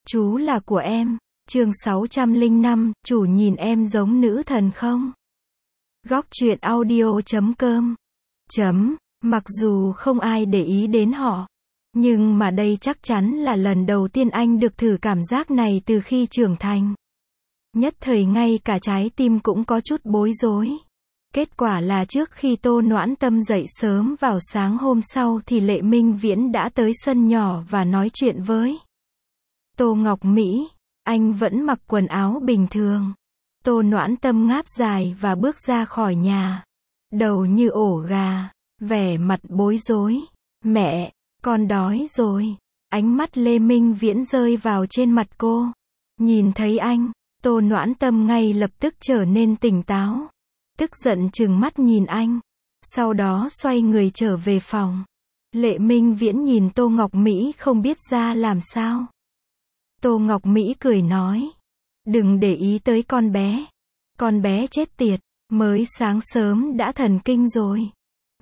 Chú là của em. Chương 605, chủ nhìn em giống nữ thần không? Góc truyện audio.com. Mặc dù không ai để ý đến họ, nhưng mà đây chắc chắn là lần đầu tiên anh được thử cảm giác này từ khi trưởng thành. Nhất thời ngay cả trái tim cũng có chút bối rối. Kết quả là trước khi Tô Noãn Tâm dậy sớm vào sáng hôm sau thì Lệ Minh Viễn đã tới sân nhỏ và nói chuyện với Tô Ngọc Mỹ. Anh vẫn mặc quần áo bình thường. Tô Noãn Tâm ngáp dài và bước ra khỏi nhà. Đầu như ổ gà, vẻ mặt bối rối. Mẹ, con đói rồi. Ánh mắt Lê Minh Viễn rơi vào trên mặt cô. Nhìn thấy anh, Tô Noãn Tâm ngay lập tức trở nên tỉnh táo. Tức giận trừng mắt nhìn anh. Sau đó xoay người trở về phòng. Lệ Minh Viễn nhìn Tô Ngọc Mỹ không biết ra làm sao. Tô Ngọc Mỹ cười nói. Đừng để ý tới con bé. Con bé chết tiệt, mới sáng sớm đã thần kinh rồi.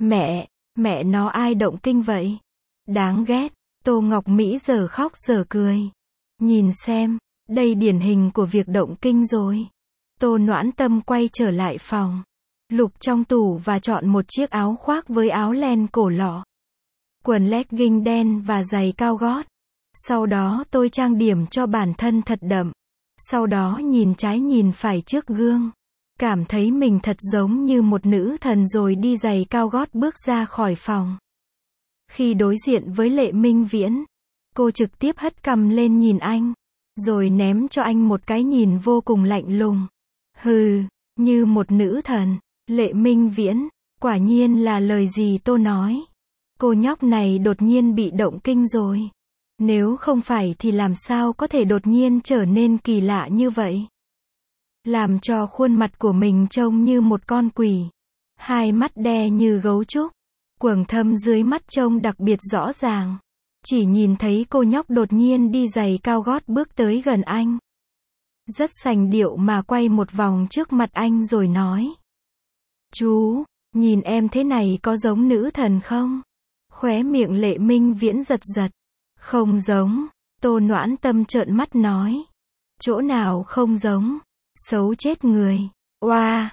Mẹ nó ai động kinh vậy? Đáng ghét. Tô Ngọc Mỹ giờ khóc giờ cười. Nhìn xem, đây điển hình của việc động kinh rồi. Tô Noãn Tâm quay trở lại phòng. Lục trong tủ và chọn một chiếc áo khoác với áo len cổ lọ, quần legging đen và giày cao gót. Sau đó tôi trang điểm cho bản thân thật đậm. Sau đó nhìn trái nhìn phải trước gương. Cảm thấy mình thật giống như một nữ thần rồi đi giày cao gót bước ra khỏi phòng. Khi đối diện với Lệ Minh Viễn, cô trực tiếp hất cằm lên nhìn anh, rồi ném cho anh một cái nhìn vô cùng lạnh lùng. Hừ, như một nữ thần. Lệ Minh Viễn, quả nhiên là lời gì tôi nói. Cô nhóc này đột nhiên bị động kinh rồi. Nếu không phải thì làm sao có thể đột nhiên trở nên kỳ lạ như vậy. Làm cho khuôn mặt của mình trông như một con quỷ. Hai mắt đe như gấu trúc. Quầng thâm dưới mắt trông đặc biệt rõ ràng. Chỉ nhìn thấy cô nhóc đột nhiên đi giày cao gót bước tới gần anh. Rất sành điệu mà quay một vòng trước mặt anh rồi nói. Chú, nhìn em thế này có giống nữ thần không? Khóe miệng Lệ Minh Viễn giật giật. Không giống. Tô Noãn Tâm trợn mắt nói. Chỗ nào không giống? Xấu chết người. Oa,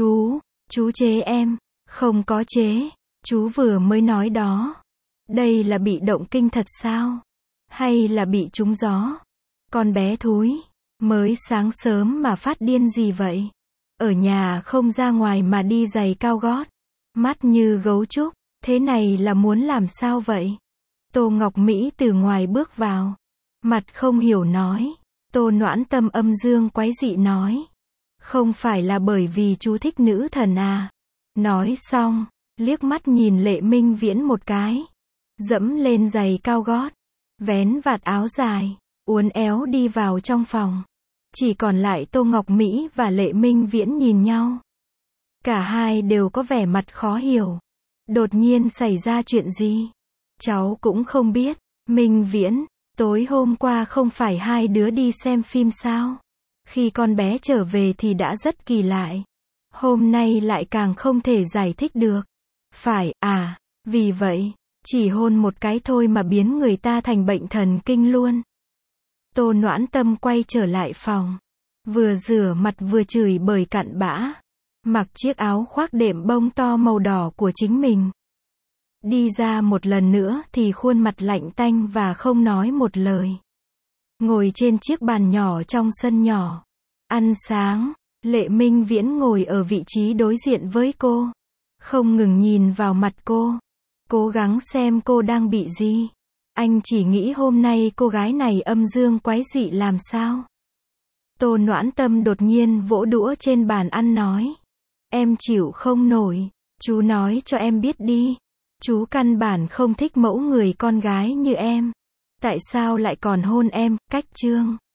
chú chế em. Không có chế. Chú vừa mới nói đó. Đây là bị động kinh thật sao? Hay là bị trúng gió? Con bé thúi. Mới sáng sớm mà phát điên gì vậy? Ở nhà không ra ngoài mà đi giày cao gót. Mắt như gấu trúc. Thế này là muốn làm sao vậy? Tô Ngọc Mỹ từ ngoài bước vào. Mặt không hiểu nói. Tô Noãn Tâm âm dương quái dị nói. Không phải là bởi vì chú thích nữ thần à? Nói xong, liếc mắt nhìn Lệ Minh Viễn một cái. Dẫm lên giày cao gót. Vén vạt áo dài. Uốn éo đi vào trong phòng. Chỉ còn lại Tô Ngọc Mỹ và Lệ Minh Viễn nhìn nhau. Cả hai đều có vẻ mặt khó hiểu. Đột nhiên xảy ra chuyện gì? Cháu cũng không biết. Minh Viễn, tối hôm qua không phải hai đứa đi xem phim sao? Khi con bé trở về thì đã rất kỳ lạ. Hôm nay lại càng không thể giải thích được. Phải, à, vì vậy, chỉ hôn một cái thôi mà biến người ta thành bệnh thần kinh luôn. Tô Noãn Tâm quay trở lại phòng. Vừa rửa mặt vừa chửi bới cặn bã. Mặc chiếc áo khoác đệm bông to màu đỏ của chính mình. Đi ra một lần nữa thì khuôn mặt lạnh tanh và không nói một lời. Ngồi trên chiếc bàn nhỏ trong sân nhỏ. Ăn sáng, Lệ Minh Viễn ngồi ở vị trí đối diện với cô. Không ngừng nhìn vào mặt cô. Cố gắng xem cô đang bị gì. Anh chỉ nghĩ hôm nay cô gái này âm dương quái dị làm sao. Tô Noãn Tâm đột nhiên vỗ đũa trên bàn ăn nói. Em chịu không nổi. Chú nói cho em biết đi. Chú căn bản không thích mẫu người con gái như em. Tại sao lại còn hôn em? Cách chương